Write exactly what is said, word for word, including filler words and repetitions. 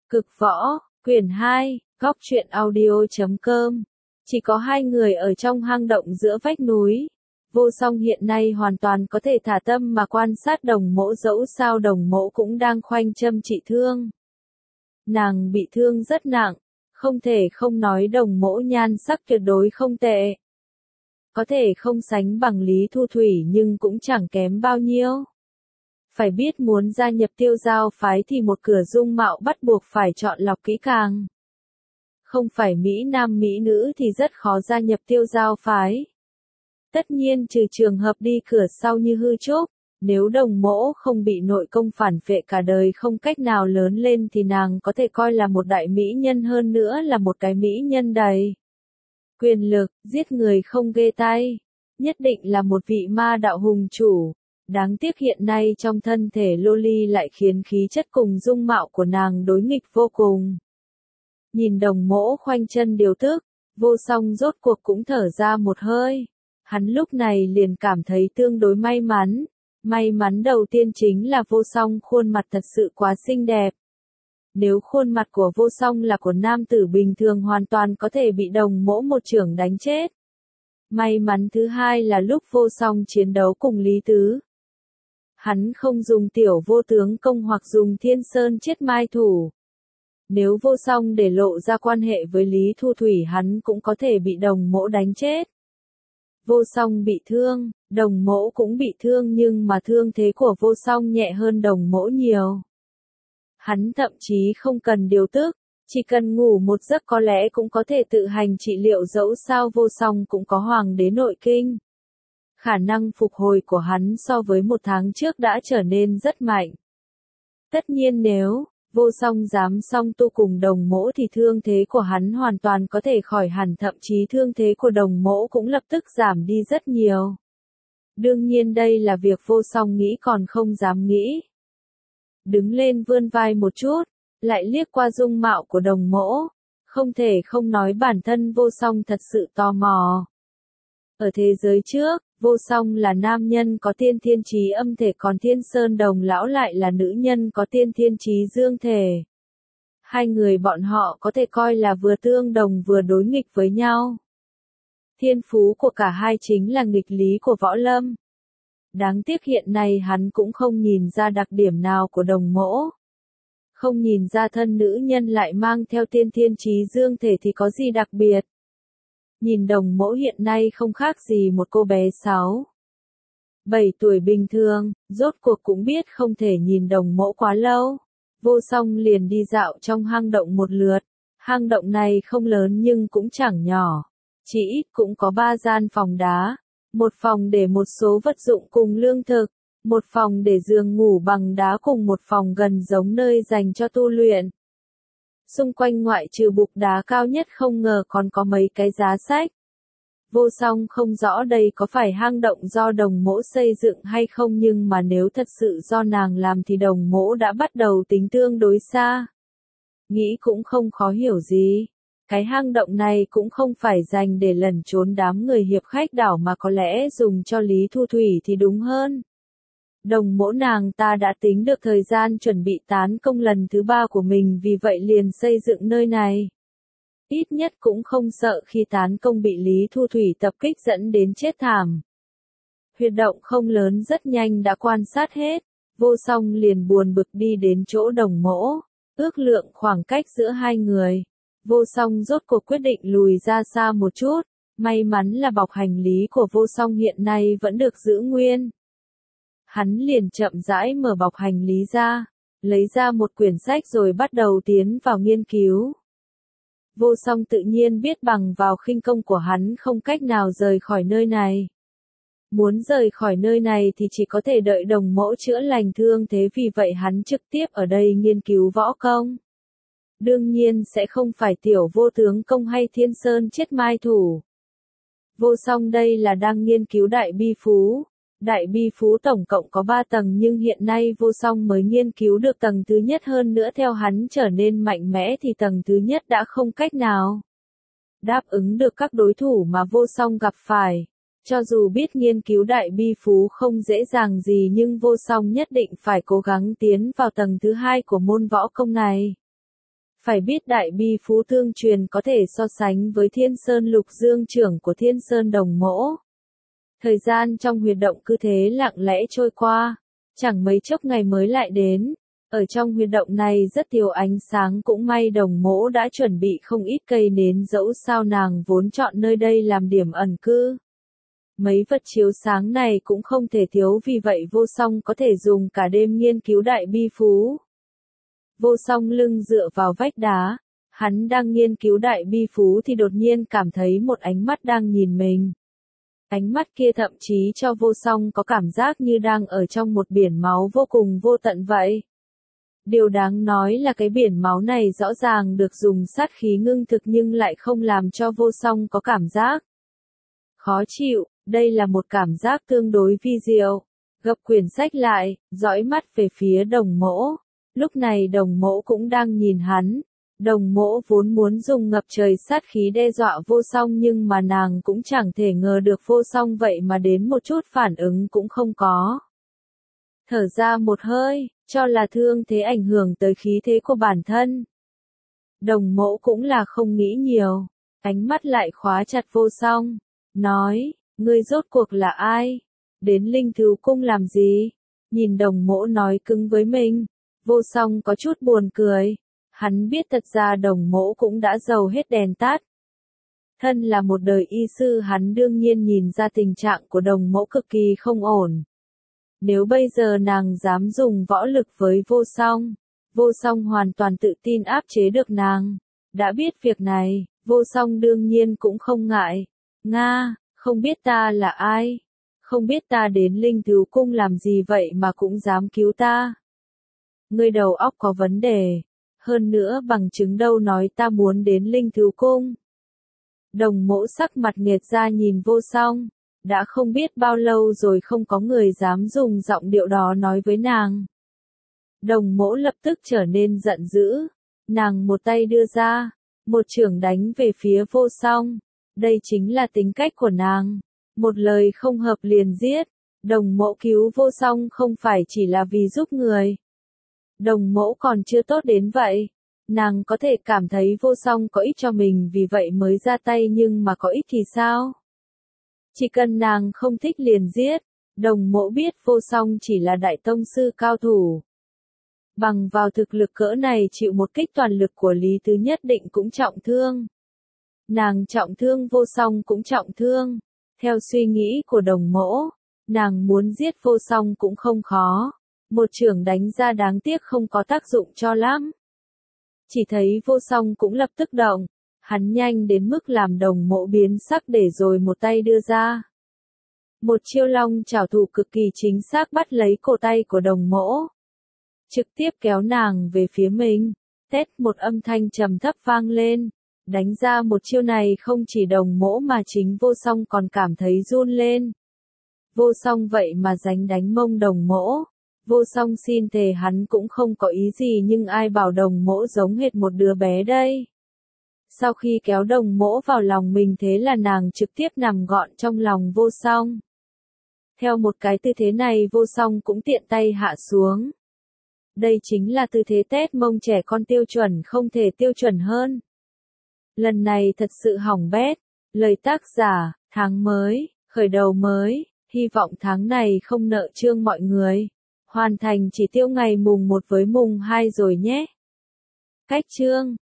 Cực võ, quyển hai, góc truyện audio chấm com. Chỉ có hai người ở trong hang động giữa vách núi. Vô Song hiện nay hoàn toàn có thể thả tâm mà quan sát Đồng Mỗ, dẫu sao Đồng Mỗ cũng đang khoanh châm trị thương. Nàng bị thương rất nặng, không thể không nói Đồng Mỗ nhan sắc tuyệt đối không tệ. Có thể không sánh bằng Lý Thu Thủy nhưng cũng chẳng kém bao nhiêu. Phải biết muốn gia nhập Tiêu Giao phái thì một cửa dung mạo bắt buộc phải chọn lọc kỹ càng. Không phải Mỹ nam Mỹ nữ thì rất khó gia nhập Tiêu Giao phái. Tất nhiên trừ trường hợp đi cửa sau như hư trúc, nếu Đồng Mỗ không bị nội công phản phệ cả đời không cách nào lớn lên thì nàng có thể coi là một đại mỹ nhân, hơn nữa là một cái mỹ nhân đầy quyền lực, giết người không ghê tay. Nhất định là một vị ma đạo hùng chủ. Đáng tiếc hiện nay trong thân thể Loli lại khiến khí chất cùng dung mạo của nàng đối nghịch vô cùng. Nhìn Đồng Mỗ khoanh chân điều tức, Vô Song rốt cuộc cũng thở ra một hơi. Hắn lúc này liền cảm thấy tương đối may mắn. May mắn đầu tiên chính là Vô Song khuôn mặt thật sự quá xinh đẹp. Nếu khuôn mặt của Vô Song là của nam tử bình thường hoàn toàn có thể bị Đồng Mỗ một chưởng đánh chết. May mắn thứ hai là lúc Vô Song chiến đấu cùng Lý Tứ. Hắn không dùng tiểu vô tướng công hoặc dùng thiên sơn chết mai thủ. Nếu Vô Song để lộ ra quan hệ với Lý Thu Thủy hắn cũng có thể bị Đồng Mỗ đánh chết. Vô Song bị thương, Đồng Mỗ cũng bị thương nhưng mà thương thế của Vô Song nhẹ hơn Đồng Mỗ nhiều. Hắn thậm chí không cần điều tức, chỉ cần ngủ một giấc có lẽ cũng có thể tự hành trị liệu, dẫu sao Vô Song cũng có hoàng đế nội kinh. Khả năng phục hồi của hắn so với một tháng trước đã trở nên rất mạnh. Tất nhiên nếu Vô Song dám song tu cùng Đồng Mỗ thì thương thế của hắn hoàn toàn có thể khỏi hẳn, thậm chí thương thế của Đồng Mỗ cũng lập tức giảm đi rất nhiều. Đương nhiên đây là việc Vô Song nghĩ còn không dám nghĩ. Đứng lên vươn vai một chút, lại liếc qua dung mạo của Đồng Mỗ, không thể không nói bản thân Vô Song thật sự tò mò. Ở thế giới trước, Vô Song là nam nhân có tiên thiên trí âm thể, còn Thiên Sơn Đồng lão lại là nữ nhân có tiên thiên trí dương thể. Hai người bọn họ có thể coi là vừa tương đồng vừa đối nghịch với nhau. Thiên phú của cả hai chính là nghịch lý của võ lâm. Đáng tiếc hiện nay hắn cũng không nhìn ra đặc điểm nào của Đồng Mỗ. Không nhìn ra thân nữ nhân lại mang theo tiên thiên trí dương thể thì có gì đặc biệt. Nhìn Đồng Mỗ hiện nay không khác gì một cô bé sáu, bảy tuổi bình thường, rốt cuộc cũng biết không thể nhìn Đồng Mỗ quá lâu. Vô Song liền đi dạo trong hang động một lượt. Hang động này không lớn nhưng cũng chẳng nhỏ. Chỉ ít cũng có ba gian phòng đá. Một phòng để một số vật dụng cùng lương thực. Một phòng để giường ngủ bằng đá cùng một phòng gần giống nơi dành cho tu luyện. Xung quanh ngoại trừ bục đá cao nhất không ngờ còn có mấy cái giá sách. Vô Song không rõ đây có phải hang động do Đồng Mỗ xây dựng hay không, nhưng mà nếu thật sự do nàng làm thì Đồng Mỗ đã bắt đầu tính tương đối xa. Nghĩ cũng không khó hiểu gì. Cái hang động này cũng không phải dành để lẩn trốn đám người hiệp khách đảo mà có lẽ dùng cho Lý Thu Thủy thì đúng hơn. Đồng Mỗ nàng ta đã tính được thời gian chuẩn bị tán công lần thứ ba của mình, vì vậy liền xây dựng nơi này. Ít nhất cũng không sợ khi tán công bị Lý Thu Thủy tập kích dẫn đến chết thảm. Huyệt động không lớn rất nhanh đã quan sát hết. Vô Song liền buồn bực đi đến chỗ Đồng Mỗ, ước lượng khoảng cách giữa hai người. Vô Song rốt cuộc quyết định lùi ra xa một chút. May mắn là bọc hành lý của Vô Song hiện nay vẫn được giữ nguyên. Hắn liền chậm rãi mở bọc hành lý ra, lấy ra một quyển sách rồi bắt đầu tiến vào nghiên cứu. Vô Song tự nhiên biết bằng vào khinh công của hắn không cách nào rời khỏi nơi này. Muốn rời khỏi nơi này thì chỉ có thể đợi Đồng Mỗ chữa lành thương thế, vì vậy hắn trực tiếp ở đây nghiên cứu võ công. Đương nhiên sẽ không phải tiểu vô tướng công hay thiên sơn chết mai thủ. Vô Song đây là đang nghiên cứu đại bi phú. Đại bi phú tổng cộng có ba tầng nhưng hiện nay Vô Song mới nghiên cứu được tầng thứ nhất, hơn nữa theo hắn trở nên mạnh mẽ thì tầng thứ nhất đã không cách nào đáp ứng được các đối thủ mà Vô Song gặp phải. Cho dù biết nghiên cứu đại bi phú không dễ dàng gì nhưng Vô Song nhất định phải cố gắng tiến vào tầng thứ hai của môn võ công này. Phải biết đại bi phú tương truyền có thể so sánh với Thiên Sơn Lục Dương trưởng của Thiên Sơn Đồng Mỗ. Thời gian trong huyệt động cứ thế lặng lẽ trôi qua, chẳng mấy chốc ngày mới lại đến. Ở trong huyệt động này rất nhiều ánh sáng, cũng may Đồng Mỗ đã chuẩn bị không ít cây nến, dẫu sao nàng vốn chọn nơi đây làm điểm ẩn cư. Mấy vật chiếu sáng này cũng không thể thiếu, vì vậy Vô Song có thể dùng cả đêm nghiên cứu đại bi phú. Vô Song lưng dựa vào vách đá, hắn đang nghiên cứu đại bi phú thì đột nhiên cảm thấy một ánh mắt đang nhìn mình. Ánh mắt kia thậm chí cho Vô Song có cảm giác như đang ở trong một biển máu vô cùng vô tận vậy. Điều đáng nói là cái biển máu này rõ ràng được dùng sát khí ngưng thực nhưng lại không làm cho Vô Song có cảm giác khó chịu, đây là một cảm giác tương đối vi diệu. Gập quyển sách lại, dõi mắt về phía Đồng Mỗ. Lúc này Đồng Mỗ cũng đang nhìn hắn. Đồng Mỗ vốn muốn dùng ngập trời sát khí đe dọa Vô Song, nhưng mà nàng cũng chẳng thể ngờ được Vô Song vậy mà đến một chút phản ứng cũng không có. Thở ra một hơi, cho là thương thế ảnh hưởng tới khí thế của bản thân. Đồng Mỗ cũng là không nghĩ nhiều, ánh mắt lại khóa chặt Vô Song, nói, ngươi rốt cuộc là ai? Đến Linh Thú Cung làm gì? Nhìn Đồng Mỗ nói cứng với mình, Vô Song có chút buồn cười. Hắn biết thật ra Đồng Mỗ cũng đã dầu hết đèn tắt. Thân là một đời y sư, hắn đương nhiên nhìn ra tình trạng của Đồng Mỗ cực kỳ không ổn. Nếu bây giờ nàng dám dùng võ lực với Vô Song, Vô Song hoàn toàn tự tin áp chế được nàng. Đã biết việc này, Vô Song đương nhiên cũng không ngại. Nga, không biết ta là ai? Không biết ta đến Linh Thú Cung làm gì vậy mà cũng dám cứu ta? Ngươi đầu óc có vấn đề. Hơn nữa bằng chứng đâu nói ta muốn đến Linh Thú Cung. Đồng Mỗ sắc mặt nghiệt ra nhìn Vô Song. Đã không biết bao lâu rồi không có người dám dùng giọng điệu đó nói với nàng. Đồng Mỗ lập tức trở nên giận dữ. Nàng một tay đưa ra, một chưởng đánh về phía Vô Song. Đây chính là tính cách của nàng. Một lời không hợp liền giết. Đồng Mỗ cứu Vô Song không phải chỉ là vì giúp người. Đồng Mỗ còn chưa tốt đến vậy. Nàng có thể cảm thấy Vô Song có ích cho mình vì vậy mới ra tay, nhưng mà có ích thì sao? Chỉ cần nàng không thích liền giết. Đồng Mỗ biết Vô Song chỉ là đại tông sư cao thủ. Bằng vào thực lực cỡ này chịu một kích toàn lực của Lý Tứ nhất định cũng trọng thương. Nàng trọng thương Vô Song cũng trọng thương. Theo suy nghĩ của Đồng Mỗ, nàng muốn giết Vô Song cũng không khó. Một chưởng đánh ra đáng tiếc không có tác dụng cho lắm. Chỉ thấy Vô Song cũng lập tức động. Hắn nhanh đến mức làm Đồng Mỗ biến sắc để rồi một tay đưa ra. Một chiêu long trảo thủ cực kỳ chính xác bắt lấy cổ tay của Đồng Mỗ. Trực tiếp kéo nàng về phía mình. Tét, một âm thanh trầm thấp vang lên. Đánh ra một chiêu này không chỉ Đồng Mỗ mà chính Vô Song còn cảm thấy run lên. Vô Song vậy mà dám đánh mông Đồng Mỗ. Vô Song xin thề hắn cũng không có ý gì, nhưng ai bảo Đồng Mỗ giống hệt một đứa bé đây. Sau khi kéo Đồng Mỗ vào lòng mình thế là nàng trực tiếp nằm gọn trong lòng Vô Song. Theo một cái tư thế này Vô Song cũng tiện tay hạ xuống. Đây chính là tư thế tét mông trẻ con tiêu chuẩn, không thể tiêu chuẩn hơn. Lần này thật sự hỏng bét. Lời tác giả, tháng mới, khởi đầu mới, hy vọng tháng này không nợ chương mọi người. Hoàn thành chỉ tiêu ngày mùng một với mùng hai rồi nhé. Cách chương